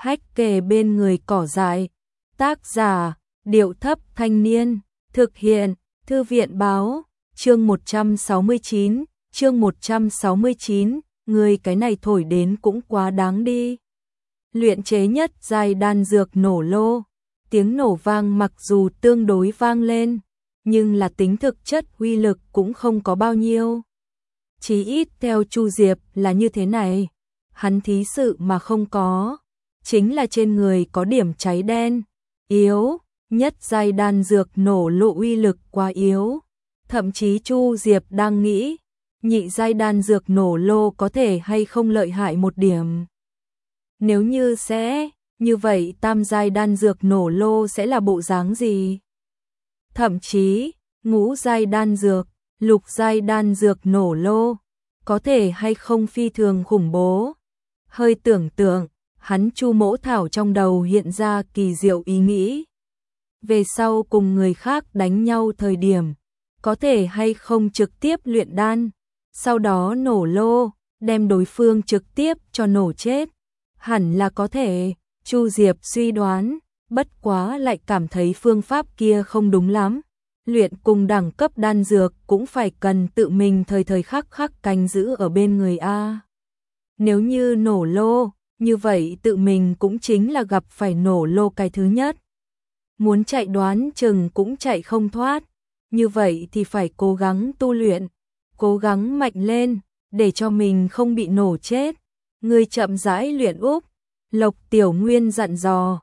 hách kề bên người cỏ dại. Tác giả, Điệu Thấp Thanh Niên, thực hiện, Thư viện Báo, chương 169, người cái này thổi đến cũng quá đáng đi. Luyện chế nhất giai đan dược nổ lô, tiếng nổ vang mặc dù tương đối vang lên, nhưng là tính thực chất uy lực cũng không có bao nhiêu. Chí ít theo Chu Diệp là như thế này, hắn thí sự mà không có, chính là trên người có điểm cháy đen, yếu, nhất giai đan dược nổ lô uy lực quá yếu. Thậm chí Chu Diệp đang nghĩ, nhị giai đan dược nổ lô có thể hay không lợi hại một điểm. Nếu như sẽ, như vậy tam giai đan dược nổ lô sẽ là bộ dáng gì? Thậm chí, ngũ giai đan dược, lục giai đan dược nổ lô, có thể hay không phi thường khủng bố. Hơi tưởng tượng, hắn Chu Mỗ Thảo trong đầu hiện ra kỳ diệu ý nghĩ. Về sau cùng người khác đánh nhau thời điểm, có thể hay không trực tiếp luyện đan, sau đó nổ lô, đem đối phương trực tiếp cho nổ chết. Hẳn là có thể, Chu Diệp suy đoán, bất quá lại cảm thấy phương pháp kia không đúng lắm. Luyện cùng đẳng cấp đan dược cũng phải cần tự mình thời thời khắc khắc canh giữ ở bên người a. Nếu như nổ lô, như vậy tự mình cũng chính là gặp phải nổ lô cái thứ nhất. Muốn chạy đoán chừng cũng chạy không thoát, như vậy thì phải cố gắng tu luyện, cố gắng mạnh lên, để cho mình không bị nổ chết. Người chậm rãi luyện úp, Lộc Tiểu Nguyên dặn dò.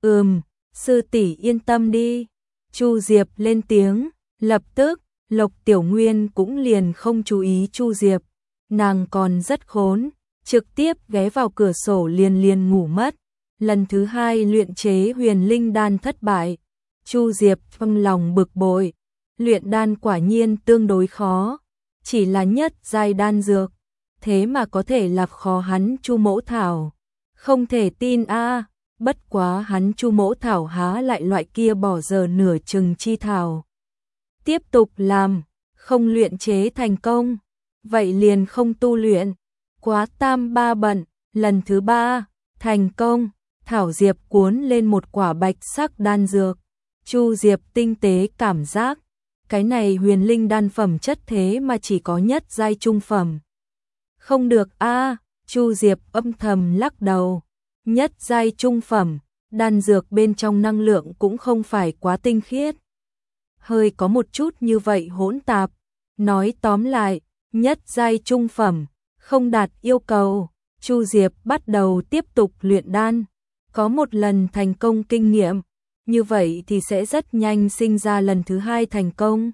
Sư tỷ yên tâm đi. Chu Diệp lên tiếng, lập tức, Lộc Tiểu Nguyên cũng liền không chú ý Chu Diệp. Nàng còn rất khốn, trực tiếp ghé vào cửa sổ liền ngủ mất. Lần thứ hai luyện chế huyền linh đan thất bại. Chu Diệp trong lòng bực bội, luyện đan quả nhiên tương đối khó, chỉ là nhất giai đan dược, thế mà có thể làm khó hắn Chu Mỗ Thảo. Không thể tin a, bất quá hắn Chu Mỗ Thảo há lại loại kia bỏ giờ nửa chừng chi thảo. Tiếp tục làm, không luyện chế thành công, vậy liền không tu luyện, quá tam ba bận. Lần thứ ba, thành công, Thảo Diệp cuốn lên một quả bạch sắc đan dược. Chu Diệp tinh tế cảm giác, cái này huyền linh đan phẩm chất thế mà chỉ có nhất giai trung phẩm. Không được a, Chu Diệp âm thầm lắc đầu. Nhất giai trung phẩm, đan dược bên trong năng lượng cũng không phải quá tinh khiết. Hơi có một chút như vậy hỗn tạp. Nói tóm lại, nhất giai trung phẩm, không đạt yêu cầu. Chu Diệp bắt đầu tiếp tục luyện đan. Có một lần thành công kinh nghiệm, như vậy thì sẽ rất nhanh sinh ra lần thứ hai thành công.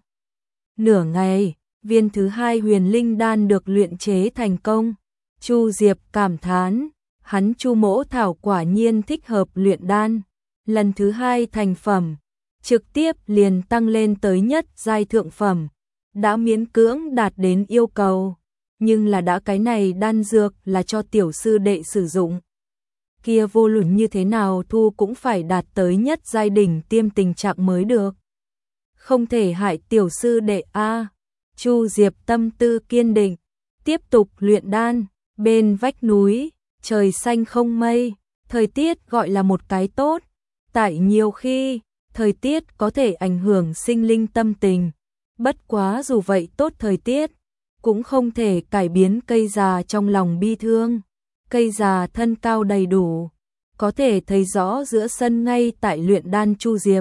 Nửa ngày, viên thứ hai huyền linh đan được luyện chế thành công. Chu Diệp cảm thán, hắn Chu Mỗ Thảo quả nhiên thích hợp luyện đan. Lần thứ hai thành phẩm, trực tiếp liền tăng lên tới nhất giai thượng phẩm, đã miễn cưỡng đạt đến yêu cầu. Nhưng là đã cái này đan dược là cho tiểu sư đệ sử dụng. Kia vô luận như thế nào thu cũng phải đạt tới nhất giai đỉnh tiêm tình trạng mới được. Không thể hại tiểu sư đệ a. Chu Diệp tâm tư kiên định, tiếp tục luyện đan. Bên vách núi, trời xanh không mây, thời tiết gọi là một cái tốt. Tại nhiều khi, thời tiết có thể ảnh hưởng sinh linh tâm tình. Bất quá dù vậy tốt thời tiết, cũng không thể cải biến cây già trong lòng bi thương. Cây già thân cao đầy đủ, có thể thấy rõ giữa sân ngay tại luyện đan Chu Diệp.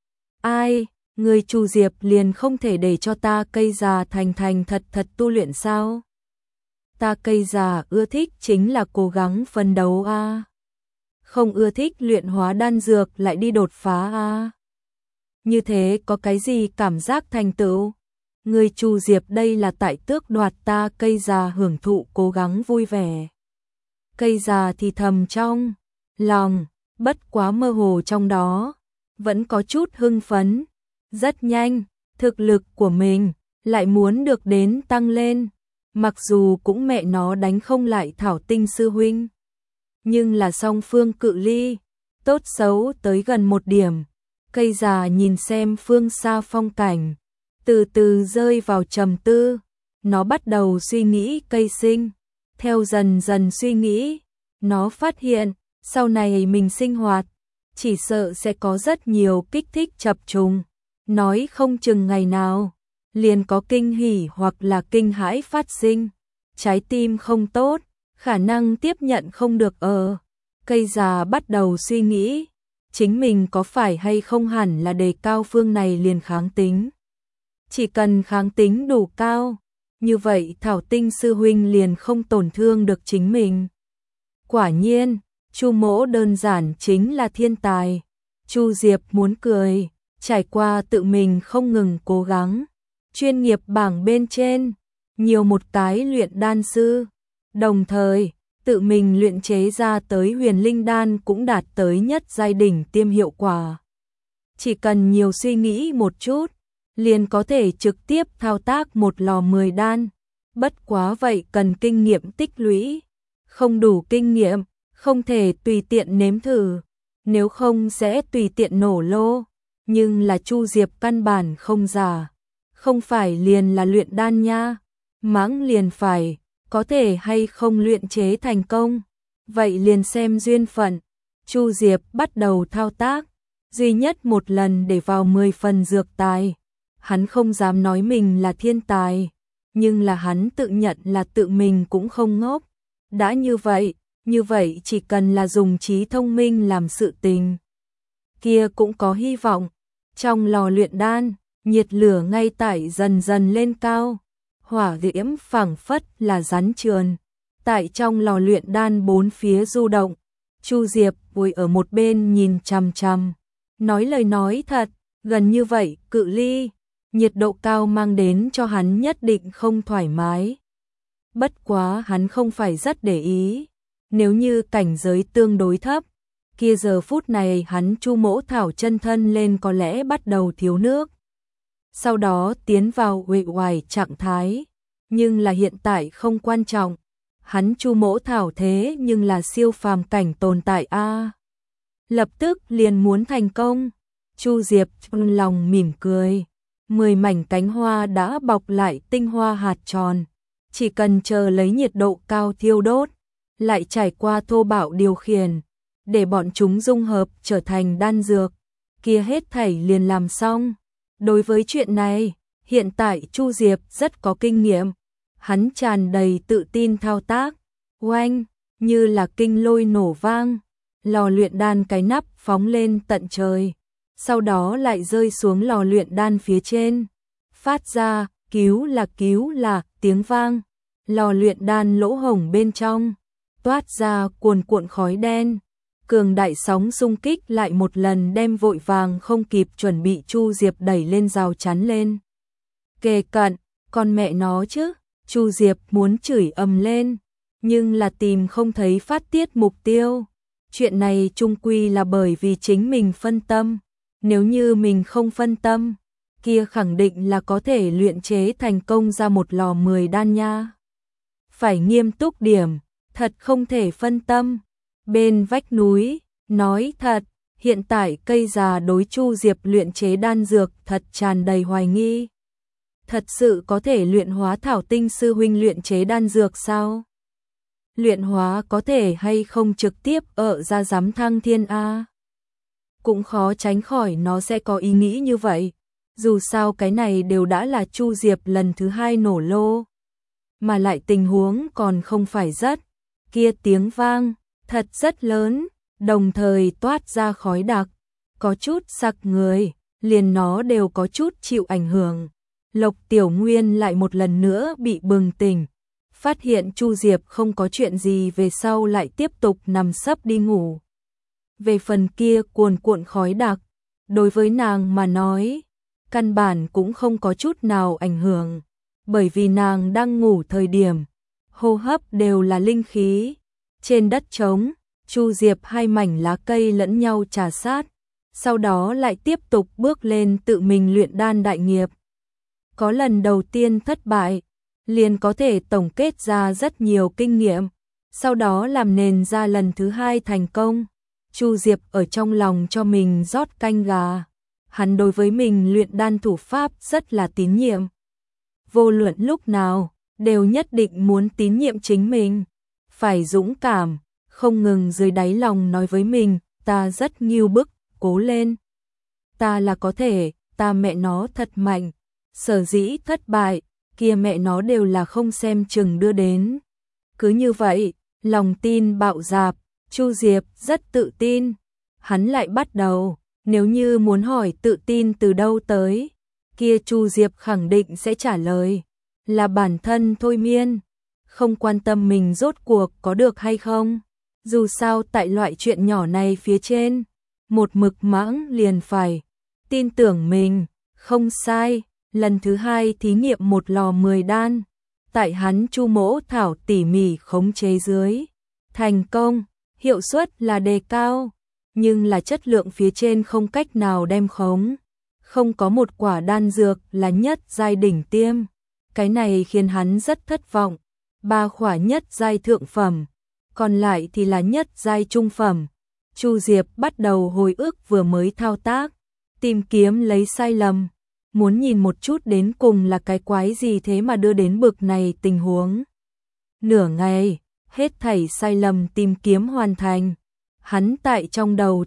Ai, người Chu Diệp liền không thể để cho ta cây già thành thật tu luyện sao? Ta cây già ưa thích chính là cố gắng phấn đấu a. Không ưa thích luyện hóa đan dược lại đi đột phá a. Như thế có cái gì cảm giác thành tựu? Người Chu Diệp đây là tại tước đoạt ta cây già hưởng thụ cố gắng vui vẻ. Cây già thì thầm trong lòng, bất quá mơ hồ trong đó, vẫn có chút hưng phấn. Rất nhanh, thực lực của mình lại muốn được đến tăng lên. Mặc dù cũng mẹ nó đánh không lại Thảo Tinh sư huynh, nhưng là song phương cự ly, tốt xấu tới gần một điểm. Cây già nhìn xem phương xa phong cảnh, từ từ rơi vào trầm tư. Nó bắt đầu suy nghĩ cây sinh, theo dần dần suy nghĩ, nó phát hiện Sau này mình sinh hoạt, chỉ sợ sẽ có rất nhiều kích thích chập trùng, nói không chừng ngày nào liền có kinh hỉ hoặc là kinh hãi phát sinh. Trái tim không tốt, khả năng tiếp nhận không được Cây già bắt đầu suy nghĩ, chính mình có phải hay không hẳn là đề cao phương này liền kháng tính. Chỉ cần kháng tính đủ cao, như vậy Thảo Tinh sư huynh liền không tổn thương được chính mình. Quả nhiên, Chu Mỗ đơn giản chính là thiên tài. Chu Diệp muốn cười, trải qua tự mình không ngừng cố gắng, chuyên nghiệp bảng bên trên, nhiều một cái luyện đan sư, đồng thời, tự mình luyện chế ra tới huyền linh đan cũng đạt tới nhất giai đỉnh tiêm hiệu quả. Chỉ cần nhiều suy nghĩ một chút, liền có thể trực tiếp thao tác một lò 10 đan, bất quá vậy cần kinh nghiệm tích lũy, không đủ kinh nghiệm, không thể tùy tiện nếm thử, nếu không sẽ tùy tiện nổ lô, nhưng là Chu Diệp căn bản không giả, không phải liền là luyện đan nha, mãng liền phải, có thể hay không luyện chế thành công, vậy liền xem duyên phận. Chu Diệp bắt đầu thao tác, duy nhất một lần để vào 10 phần dược tài, hắn không dám nói mình là thiên tài, nhưng là hắn tự nhận là tự mình cũng không ngốc, đã như vậy chỉ cần là dùng trí thông minh làm sự tình, kia cũng có hy vọng. Trong lò luyện đan, nhiệt lửa ngay tại dần dần lên cao, hỏa diễm phảng phất là rắn trườn, tại trong lò luyện đan bốn phía du động. Chu Diệp ngồi ở một bên nhìn chằm chằm, nói lời nói thật, gần như vậy cự ly, nhiệt độ cao mang đến cho hắn nhất định không thoải mái. Bất quá hắn không phải rất để ý, nếu như cảnh giới tương đối thấp, kia giờ phút này hắn Chu Mỗ thảo chân thân lên có lẽ bắt đầu thiếu nước. Sau đó tiến vào uể oải trạng thái, nhưng là hiện tại không quan trọng. Hắn Chu Mỗ thảo thế nhưng là siêu phàm cảnh tồn tại a. Lập tức liền muốn thành công. Chu Diệp trong lòng mỉm cười, 10 mảnh cánh hoa đã bọc lại tinh hoa hạt tròn, chỉ cần chờ lấy nhiệt độ cao thiêu đốt, lại trải qua thô bạo điều khiển, để bọn chúng dung hợp trở thành đan dược, kia hết thảy liền làm xong. Đối với chuyện này, hiện tại Chu Diệp rất có kinh nghiệm, hắn tràn đầy tự tin thao tác, oanh, như là kinh lôi nổ vang, lò luyện đan cái nắp phóng lên tận trời, sau đó lại rơi xuống lò luyện đan phía trên, phát ra cứu là tiếng vang, lò luyện đan lỗ hổng bên trong, toát ra cuồn cuộn khói đen. Cường đại sóng xung kích lại một lần đem vội vàng không kịp chuẩn bị Chu Diệp đẩy lên rào chắn lên. Kề cận, con mẹ nó chứ, Chu Diệp muốn chửi ầm lên, nhưng là tìm không thấy phát tiết mục tiêu. Chuyện này chung quy là bởi vì chính mình phân tâm, nếu như mình không phân tâm, kia khẳng định là có thể luyện chế thành công ra một lò 10 đan nha. Phải nghiêm túc điểm, thật không thể phân tâm. Bên vách núi, nói thật, hiện tại cây già đối Chu Diệp luyện chế đan dược thật tràn đầy hoài nghi. Thật sự có thể luyện hóa Thảo Tinh sư huynh luyện chế đan dược sao? Luyện hóa có thể hay không trực tiếp ở ra giám thăng thiên A? Cũng khó tránh khỏi nó sẽ có ý nghĩ như vậy. Dù sao cái này đều đã là Chu Diệp lần thứ 2 nổ lô. Mà lại tình huống còn không phải rất. Kia tiếng vang, thật rất lớn, đồng thời toát ra khói đặc. Có chút sặc người, liền nó đều có chút chịu ảnh hưởng. Lộc Tiểu Nguyên lại một lần nữa bị bừng tỉnh. Phát hiện Chu Diệp không có chuyện gì về sau lại tiếp tục nằm sấp đi ngủ. Về phần kia cuồn cuộn khói đặc, đối với nàng mà nói, căn bản cũng không có chút nào ảnh hưởng, bởi vì nàng đang ngủ thời điểm, hô hấp đều là linh khí. Trên đất trống, Chu Diệp 2 mảnh lá cây lẫn nhau trà sát, sau đó lại tiếp tục bước lên tự mình luyện đan đại nghiệp. Có lần đầu tiên thất bại, liền có thể tổng kết ra rất nhiều kinh nghiệm, sau đó làm nền ra lần thứ 2 thành công. Chu Diệp ở trong lòng cho mình rót canh gà, hắn đối với mình luyện đan thủ pháp rất là tín nhiệm. Vô luận lúc nào, đều nhất định muốn tín nhiệm chính mình, phải dũng cảm, không ngừng dưới đáy lòng nói với mình, ta rất nghiêu bức, cố lên. Ta là có thể, ta mẹ nó thật mạnh, sở dĩ thất bại, kia mẹ nó đều là không xem chừng đưa đến. Cứ như vậy, lòng tin bạo dạp, Chu Diệp rất tự tin. Hắn lại bắt đầu, nếu như muốn hỏi tự tin từ đâu tới, kia Chu Diệp khẳng định sẽ trả lời, là bản thân thôi miên, không quan tâm mình rốt cuộc có được hay không. Dù sao tại loại chuyện nhỏ này phía trên, một mực mãng liền phải tin tưởng mình, không sai. Lần thứ hai thí nghiệm một lò 10 đan, tại hắn Chu Mỗ Thảo tỉ mỉ khống chế dưới, thành công, hiệu suất là đề cao, nhưng là chất lượng phía trên không cách nào đem khống. Không có một quả đan dược là nhất giai đỉnh tiêm, cái này khiến hắn rất thất vọng. 3 quả nhất giai thượng phẩm, còn lại thì là nhất giai trung phẩm. Chu Diệp bắt đầu hồi ức vừa mới thao tác, tìm kiếm lấy sai lầm, muốn nhìn một chút đến cùng là cái quái gì thế mà đưa đến bực này tình huống. Nửa ngày, hết thảy sai lầm tìm kiếm hoàn thành. Hắn tại trong đầu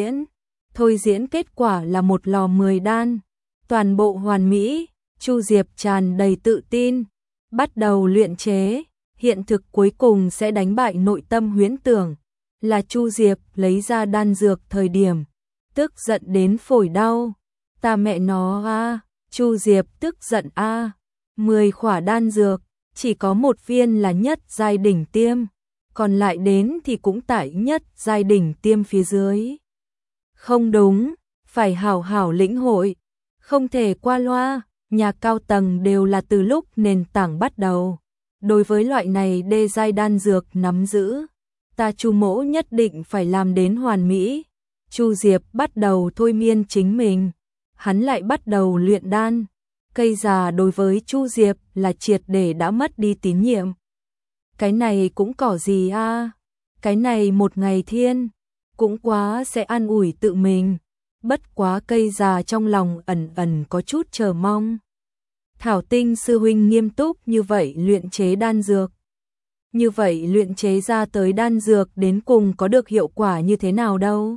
thôi diễn kết quả là một lò 10 đan, toàn bộ hoàn mỹ. Chu Diệp tràn đầy tự tin, bắt đầu luyện chế. Hiện thực cuối cùng sẽ đánh bại nội tâm huyễn tưởng, là Chu Diệp lấy ra đan dược thời điểm, tức giận đến phổi đau. Ta mẹ nó a, Chu Diệp tức giận a, 10 quả đan dược, chỉ có một viên là nhất giai đỉnh tiêm, còn lại đến thì cũng tại nhất giai đỉnh tiêm phía dưới. Không đúng, phải hảo hảo lĩnh hội, không thể qua loa, nhà cao tầng đều là từ lúc nền tảng bắt đầu. Đối với loại này đê giai đan dược nắm giữ, ta Chu Mỗ nhất định phải làm đến hoàn mỹ. Chu Diệp bắt đầu thôi miên chính mình, hắn lại bắt đầu luyện đan. Cây già đối với Chu Diệp là triệt để đã mất đi tín nhiệm. Cái này cũng cỏ gì a? Cái này một ngày thiên, cũng quá sẽ an ủi tự mình. Bất quá cây già trong lòng ẩn ẩn có chút chờ mong. Thảo Tinh sư huynh nghiêm túc như vậy luyện chế đan dược. Như vậy luyện chế ra tới đan dược đến cùng có được hiệu quả như thế nào đâu?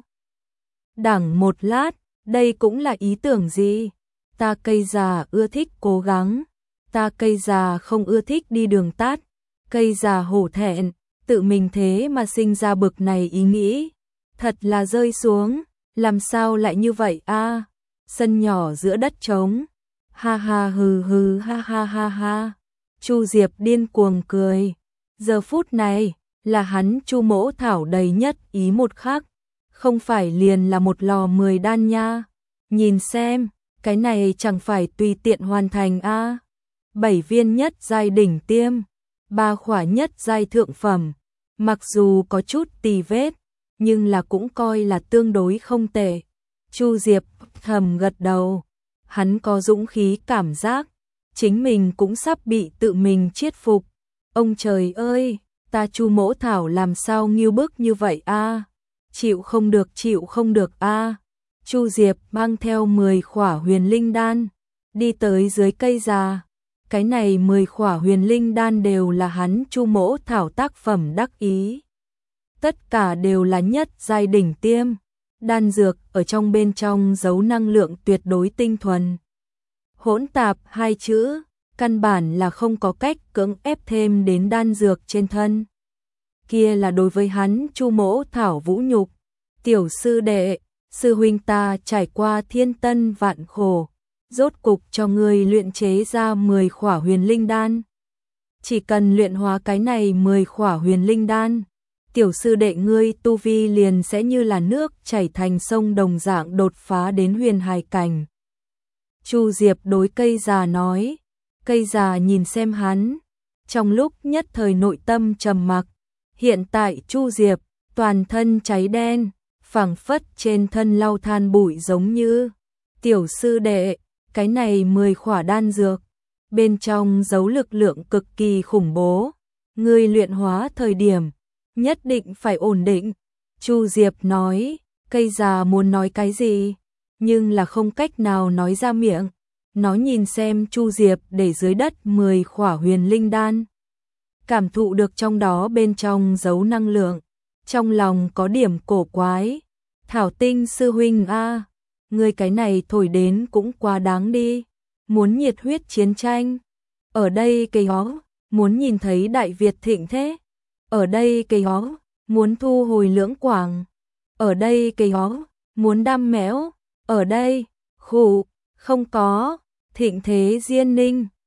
Đẳng một lát, đây cũng là ý tưởng gì? Ta cây già ưa thích cố gắng, ta cây già không ưa thích đi đường tắt, cây già hổ thẹn, tự mình thế mà sinh ra bực này ý nghĩ, thật là rơi xuống, làm sao lại như vậy a? Sân nhỏ giữa đất trống, ha ha hừ hừ ha ha ha ha. Chu Diệp điên cuồng cười, giờ phút này là hắn Chu Mỗ Thảo đầy nhất ý một khắc, không phải liền là một lò 10 đan nha, nhìn xem. Cái này chẳng phải tùy tiện hoàn thành a. 7 viên nhất giai đỉnh tiêm, 3 quả nhất giai thượng phẩm, mặc dù có chút tì vết, nhưng là cũng coi là tương đối không tệ. Chu Diệp thầm gật đầu, hắn có dũng khí cảm giác, chính mình cũng sắp bị tự mình chiết phục. Ông trời ơi, ta Chu Mỗ Thảo làm sao nghiêu bức như vậy a? Chịu không được a. Chu Diệp mang theo 10 quả huyền linh đan, đi tới dưới cây già. Cái này 10 quả huyền linh đan đều là hắn Chu Mỗ Thảo tác phẩm đắc ý. Tất cả đều là nhất giai đỉnh tiêm, đan dược ở trong bên trong giấu năng lượng tuyệt đối tinh thuần. Hỗn tạp 2 chữ, căn bản là không có cách cưỡng ép thêm đến đan dược trên thân. Kia là đối với hắn Chu Mỗ Thảo vũ nhục. Tiểu sư đệ, sư huynh ta trải qua thiên tân vạn khổ, rốt cục cho ngươi luyện chế ra 10 quả huyền linh đan. Chỉ cần luyện hóa cái này 10 quả huyền linh đan, tiểu sư đệ ngươi tu vi liền sẽ như là nước chảy thành sông đồng dạng đột phá đến huyền hài cảnh. Chu Diệp đối cây già nói, cây già nhìn xem hắn, trong lúc nhất thời nội tâm trầm mặc. Hiện tại Chu Diệp toàn thân cháy đen, phảng phất trên thân lau than bụi giống như. Tiểu sư đệ, cái này 10 quả đan dược, bên trong giấu lực lượng cực kỳ khủng bố, ngươi luyện hóa thời điểm nhất định phải ổn định. Chu Diệp nói, cây già muốn nói cái gì, nhưng là không cách nào nói ra miệng. Nó nhìn xem Chu Diệp để dưới đất 10 quả huyền linh đan, cảm thụ được trong đó bên trong giấu năng lượng, trong lòng có điểm cổ quái. Thảo Tinh sư huynh a, ngươi cái này thổi đến cũng quá đáng đi, muốn nhiệt huyết chiến tranh. Ở đây cây hó, muốn nhìn thấy Đại Việt thịnh thế. Ở đây cây hó, muốn thu hồi Lưỡng Quảng. Ở đây cây hó, muốn đam mẽo. Ở đây, khụ, không có, thịnh thế Diên Ninh.